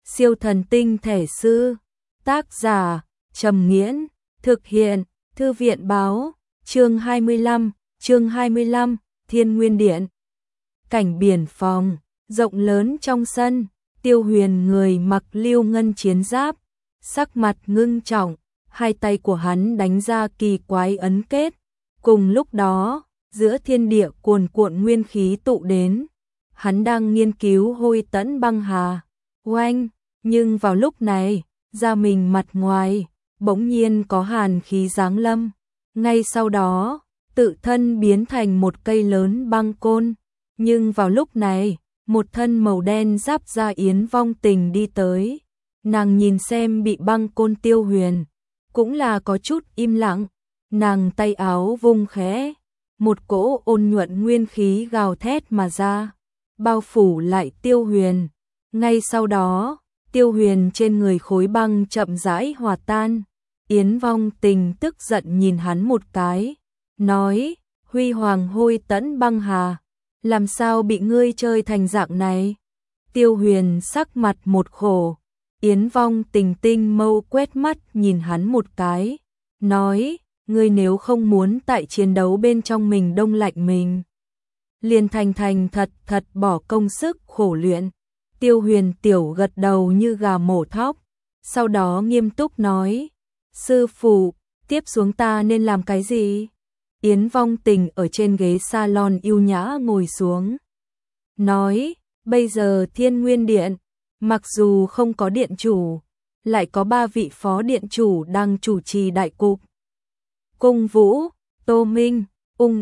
Siêu thần tinh thể sư. Tác giả Trầm Nghiễn. Thực hiện Thư viện Báo. Chương 25, Thiên Nguyên Điện. Cảnh biển phòng, rộng lớn trong sân, Tiêu Huyền người mặc lưu ngân chiến giáp, sắc mặt ngưng trọng, hai tay của hắn đánh ra kỳ quái ấn kết. Cùng lúc đó, giữa thiên địa cuồn cuộn nguyên khí tụ đến, hắn đang nghiên cứu Hôi Tẫn Băng Hà. Oanh, nhưng vào lúc này, da mình mặt ngoài, bỗng nhiên có hàn khí giáng lâm. Ngay sau đó, tự thân biến thành một cây lớn băng côn. Nhưng vào lúc này, một thân màu đen giáp da Yến Vong Tình đi tới. Nàng nhìn xem bị băng côn Tiêu Huyền, cũng là có chút im lặng. Nàng tay áo vung khẽ, một cỗ ôn nhuận nguyên khí gào thét mà ra, bao phủ lại Tiêu Huyền. Ngay sau đó, Tiêu Huyền trên người khối băng chậm rãi hòa tan. Yến Vong Tình tức giận nhìn hắn một cái, nói: Huy Hoàng Hôi Tẫn Băng Hà, làm sao bị ngươi chơi thành dạng này? Tiêu Huyền sắc mặt một khổ. Yến Vong Tình tinh mâu quét mắt nhìn hắn một cái, nói: ngươi nếu không muốn tại chiến đấu bên trong mình đông lạnh mình, liền thành thật bỏ công sức khổ luyện. Tiêu Huyền tiểu gật đầu như gà mổ thóc, sau đó nghiêm túc nói: sư phụ, tiếp xuống ta nên làm cái gì? Yến Vong Tình ở trên ghế salon yêu nhã ngồi xuống, nói: bây giờ Thiên Nguyên Điện, mặc dù không có điện chủ, lại có 3 vị phó điện chủ đang chủ trì đại cục. Cung Vũ, Tô Minh, Ung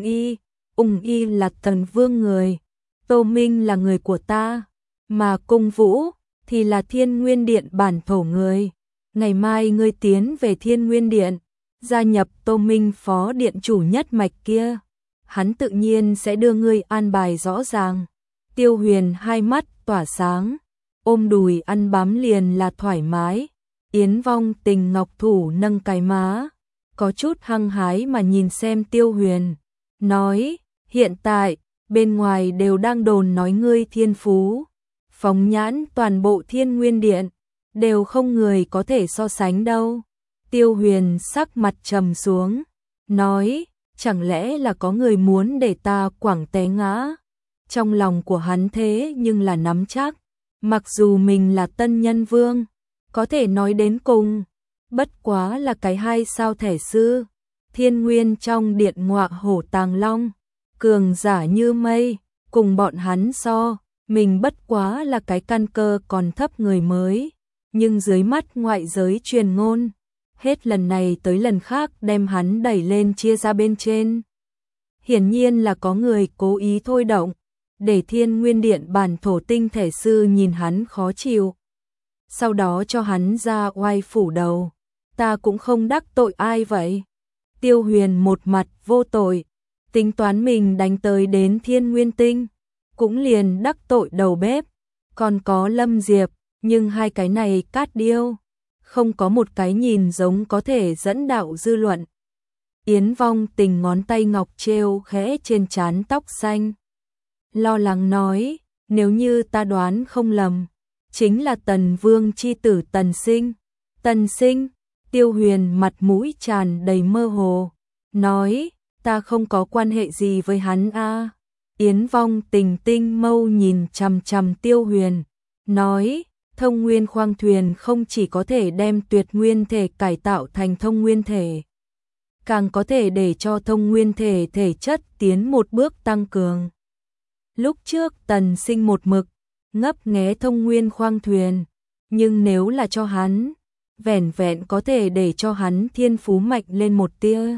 Y là Tần Vương người, Tô Minh là người của ta, mà Cung Vũ thì là Thiên Nguyên Điện bản thổ người. Ngày mai ngươi tiến về Thiên Nguyên Điện, gia nhập Tô Minh phó điện chủ nhất mạch kia, hắn tự nhiên sẽ đưa ngươi an bài rõ ràng. Tiêu Huyền hai mắt tỏa sáng, ôm đùi ăn bám liền là thoải mái. Yến Vong Tình ngọc thủ nâng cái má, có chút hăng hái mà nhìn xem Tiêu Huyền, nói: hiện tại, bên ngoài đều đang đồn nói ngươi thiên phú, phóng nhãn toàn bộ Thiên Nguyên Điện, đều không người có thể so sánh đâu. Tiêu Huyền sắc mặt trầm xuống, nói: chẳng lẽ là có người muốn để ta quẳng té ngã? Trong lòng của hắn thế nhưng là nắm chắc, mặc dù mình là tân nhân vương, có thể nói đến cùng, bất quá là cái 2 sao thể sư, Thiên Nguyên trong điện ngọa hổ tàng long, cường giả như mây, cùng bọn hắn so, mình bất quá là cái căn cơ còn thấp người mới. Nhưng dưới mắt ngoại giới truyền ngôn, hết lần này tới lần khác đem hắn đẩy lên chia ra bên trên. Hiển nhiên là có người cố ý thôi động, để Thiên Nguyên Điện bản thổ tinh thể sư nhìn hắn khó chịu, sau đó cho hắn ra oai phủ đầu. Ta cũng không đắc tội ai vậy. Tiêu Huyền một mặt vô tội, tính toán mình đánh tới đến Thiên Nguyên Tinh, cũng liền đắc tội đầu bếp, còn có Lâm Diệp. Nhưng hai cái này cát điêu, không có một cái nhìn giống có thể dẫn đạo dư luận. Yến Vong Tình ngón tay ngọc treo khẽ trên trán tóc xanh, lo lắng nói: nếu như ta đoán không lầm, chính là Tần Vương chi tử Tần Sinh. Tần Sinh? Tiêu Huyền mặt mũi tràn đầy mơ hồ, nói: ta không có quan hệ gì với hắn a. Yến Vong Tình tinh mâu nhìn chằm chằm Tiêu Huyền, nói: thông nguyên khoang thuyền không chỉ có thể đem tuyệt nguyên thể cải tạo thành thông nguyên thể, càng có thể để cho thông nguyên thể thể chất tiến một bước tăng cường. Lúc trước Tần Sinh một mực ngấp nghé thông nguyên khoang thuyền, nhưng nếu là cho hắn, vẻn vẹn có thể để cho hắn thiên phú mạnh lên một tia.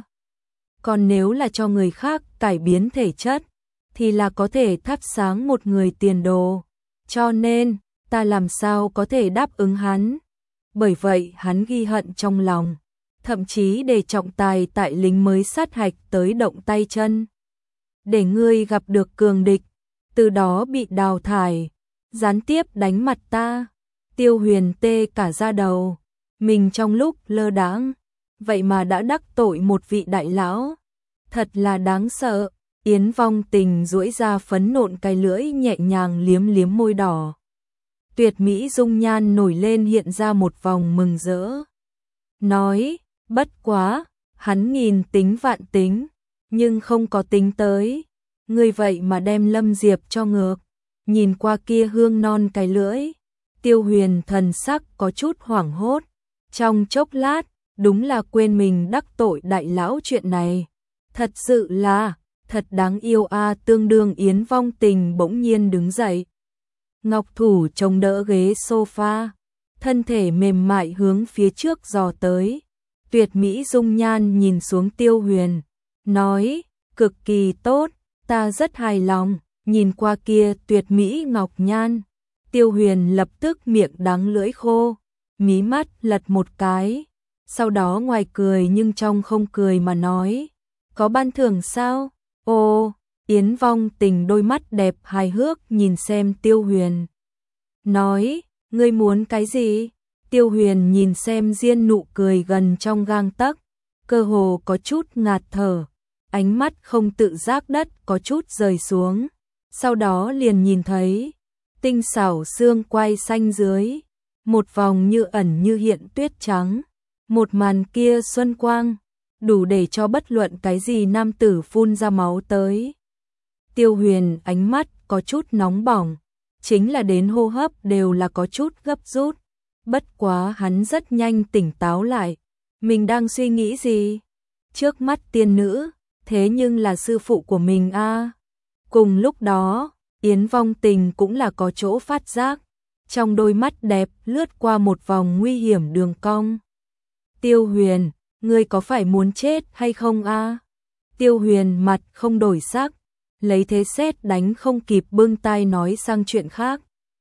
Còn nếu là cho người khác cải biến thể chất, thì là có thể thắp sáng một người tiền đồ. Cho nên ta làm sao có thể đáp ứng hắn? Bởi vậy hắn ghi hận trong lòng, thậm chí để trọng tài tại lính mới sát hạch tới động tay chân, để ngươi gặp được cường địch, từ đó bị đào thải, gián tiếp đánh mặt ta. Tiêu Huyền tê cả da đầu, mình trong lúc lơ đãng, vậy mà đã đắc tội một vị đại lão, thật là đáng sợ. Yến Vong Tình duỗi ra phấn nộn cái lưỡi nhẹ nhàng liếm liếm môi đỏ. tuyệt mỹ dung nhan nổi lên hiện ra một vòng mừng rỡ. Nói, bất quá, hắn nghìn tính vạn tính, nhưng không có tính tới. Ngươi vậy mà đem Lâm Diệp cho ngược. Nhìn qua kia hương non cái lưỡi, Tiêu Huyền thần sắc có chút hoảng hốt. Trong chốc lát, đúng là quên mình đắc tội đại lão chuyện này. Thật sự là, thật đáng yêu a. Tương đương Yến Vong Tình bỗng nhiên đứng dậy. Ngọc thủ chống đỡ ghế sofa, thân thể mềm mại hướng phía trước dò tới. Tuyệt mỹ dung nhan nhìn xuống Tiêu Huyền, nói, cực kỳ tốt, ta rất hài lòng. Nhìn qua kia tuyệt mỹ ngọc nhan, Tiêu Huyền lập tức miệng đắng lưỡi khô, mí mắt lật một cái, sau đó ngoài cười nhưng trong không cười mà nói, có ban thưởng sao? Ồ, Yến Vong Tình đôi mắt đẹp hài hước nhìn xem Tiêu Huyền. Nói, ngươi muốn cái gì? Tiêu Huyền nhìn xem Diên nụ cười gần trong gang tấc, cơ hồ có chút ngạt thở, ánh mắt không tự giác đất có chút rời xuống. Sau đó liền nhìn thấy, tinh xảo xương quai xanh dưới, một vòng như ẩn như hiện tuyết trắng, một màn kia xuân quang, đủ để cho bất luận cái gì nam tử phun ra máu tới. Tiêu Huyền ánh mắt có chút nóng bỏng, chính là đến hô hấp đều là có chút gấp rút. Bất quá hắn rất nhanh tỉnh táo lại, mình đang suy nghĩ gì? Trước mắt tiên nữ, thế nhưng là sư phụ của mình a. Cùng lúc đó, Yến Vong Tình cũng là có chỗ phát giác, trong đôi mắt đẹp lướt qua một vòng nguy hiểm đường cong. Tiêu Huyền, ngươi có phải muốn chết hay không a? Tiêu Huyền mặt không đổi sắc, lấy thế sét đánh không kịp bưng tay nói sang chuyện khác.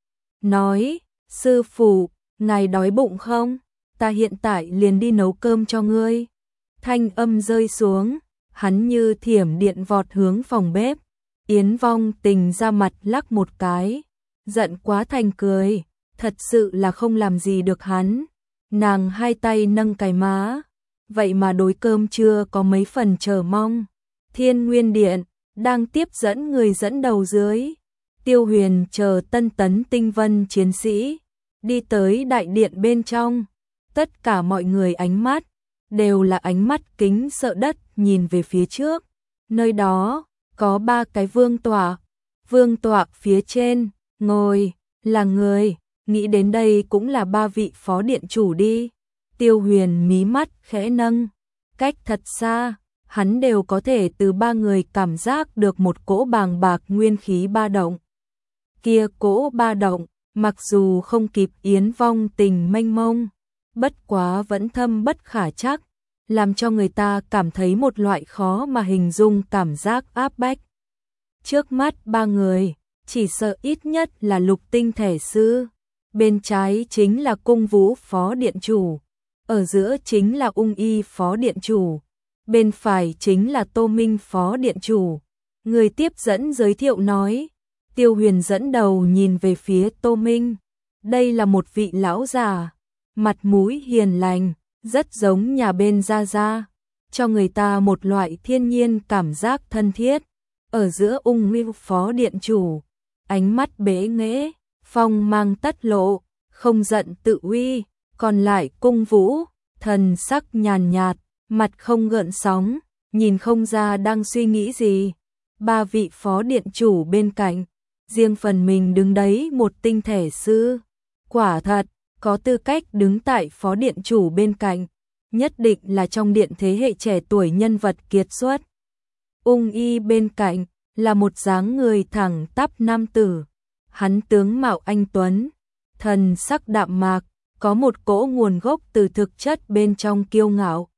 Nói, sư phụ, ngài đói bụng không? Ta hiện tại liền đi nấu cơm cho ngươi. Thanh âm rơi xuống, hắn như thiểm điện vọt hướng phòng bếp. Yến Vong Tình ra mặt lắc một cái, giận quá thành cười, thật sự là không làm gì được hắn. Nàng hai tay nâng cái má, vậy mà đối cơm chưa có mấy phần chờ mong. Thiên Nguyên Điện đang tiếp dẫn người dẫn đầu dưới. Tiêu Huyền chờ tân tấn tinh vân chiến sĩ đi tới đại điện bên trong. Tất cả mọi người ánh mắt đều là ánh mắt kính sợ đất nhìn về phía trước. Nơi đó có 3 cái vương tọa. Vương tọa phía trên ngồi là người, nghĩ đến đây cũng là 3 vị phó điện chủ đi. Tiêu Huyền mí mắt khẽ nâng, cách thật xa, hắn đều có thể từ 3 người cảm giác được một cỗ bàng bạc nguyên khí ba động. Kia cỗ ba động, mặc dù không kịp Yến Vong Tình mênh mông, bất quá vẫn thâm bất khả trắc, làm cho người ta cảm thấy một loại khó mà hình dung cảm giác áp bách. Trước mắt 3 người, chỉ sợ ít nhất là Lục Tinh thể sư, bên trái chính là Cung Vũ phó điện chủ, ở giữa chính là Ung Y phó điện chủ, bên phải chính là Tô Minh phó điện chủ. Người tiếp dẫn giới thiệu nói, Tiêu Huyền dẫn đầu nhìn về phía Tô Minh. Đây là một vị lão già, mặt mũi hiền lành, rất giống nhà bên Gia Gia, cho người ta một loại thiên nhiên cảm giác thân thiết. Ở giữa Ung Y phó điện chủ, ánh mắt bế nghễ, phong mang tất lộ, không giận tự uy. Còn lại Cung Vũ, thần sắc nhàn nhạt, mặt không gợn sóng, nhìn không ra đang suy nghĩ gì. 3 vị phó điện chủ bên cạnh, riêng phần mình đứng đấy một tinh thể sư. Quả thật, có tư cách đứng tại phó điện chủ bên cạnh, nhất định là trong điện thế hệ trẻ tuổi nhân vật kiệt xuất. Ung Y bên cạnh là một dáng người thẳng tắp nam tử, hắn tướng mạo anh tuấn, thần sắc đạm mạc, có một cỗ nguồn gốc từ thực chất bên trong kiêu ngạo.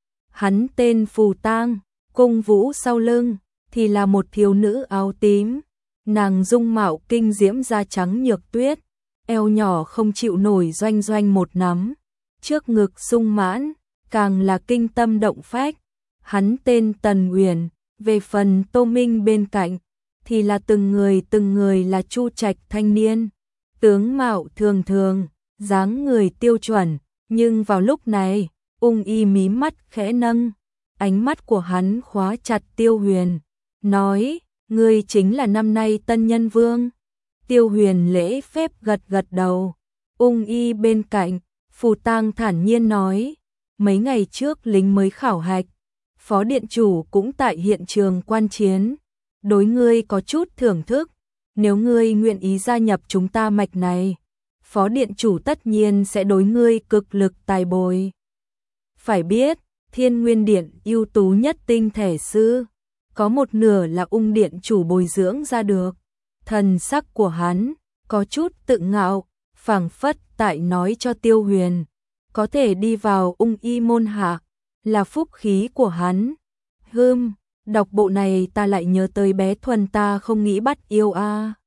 Hắn tên Phù Tang. Cung Vũ sau lưng thì là một thiếu nữ áo tím, nàng dung mạo kinh diễm da trắng nhược tuyết, eo nhỏ không chịu nổi doanh doanh một nắm, trước ngực sung mãn, càng là kinh tâm động phách. Hắn tên Tần Uyển. Về phần Tô Minh bên cạnh thì là từng người là chu trạch thanh niên, tướng mạo thường thường, dáng người tiêu chuẩn, nhưng vào lúc này, Ung Y mí mắt khẽ nâng, ánh mắt của hắn khóa chặt Tiêu Huyền, nói, ngươi chính là năm nay tân nhân vương. Tiêu Huyền lễ phép gật gật đầu. Ung Y bên cạnh, Phù Tang thản nhiên nói, mấy ngày trước lính mới khảo hạch, phó điện chủ cũng tại hiện trường quan chiến, đối ngươi có chút thưởng thức, nếu ngươi nguyện ý gia nhập chúng ta mạch này, phó điện chủ tất nhiên sẽ đối ngươi cực lực tài bồi. Phải biết, Thiên Nguyên Điện ưu tú nhất tinh thể sư, có một nửa là Ung điện chủ bồi dưỡng ra được. Thần sắc của hắn có chút tự ngạo, phảng phất tại nói cho Tiêu Huyền, có thể đi vào Ung Y môn hạ là phúc khí của hắn. Đọc bộ này ta lại nhớ tới bé Thuần ta không nghĩ bắt yêu a.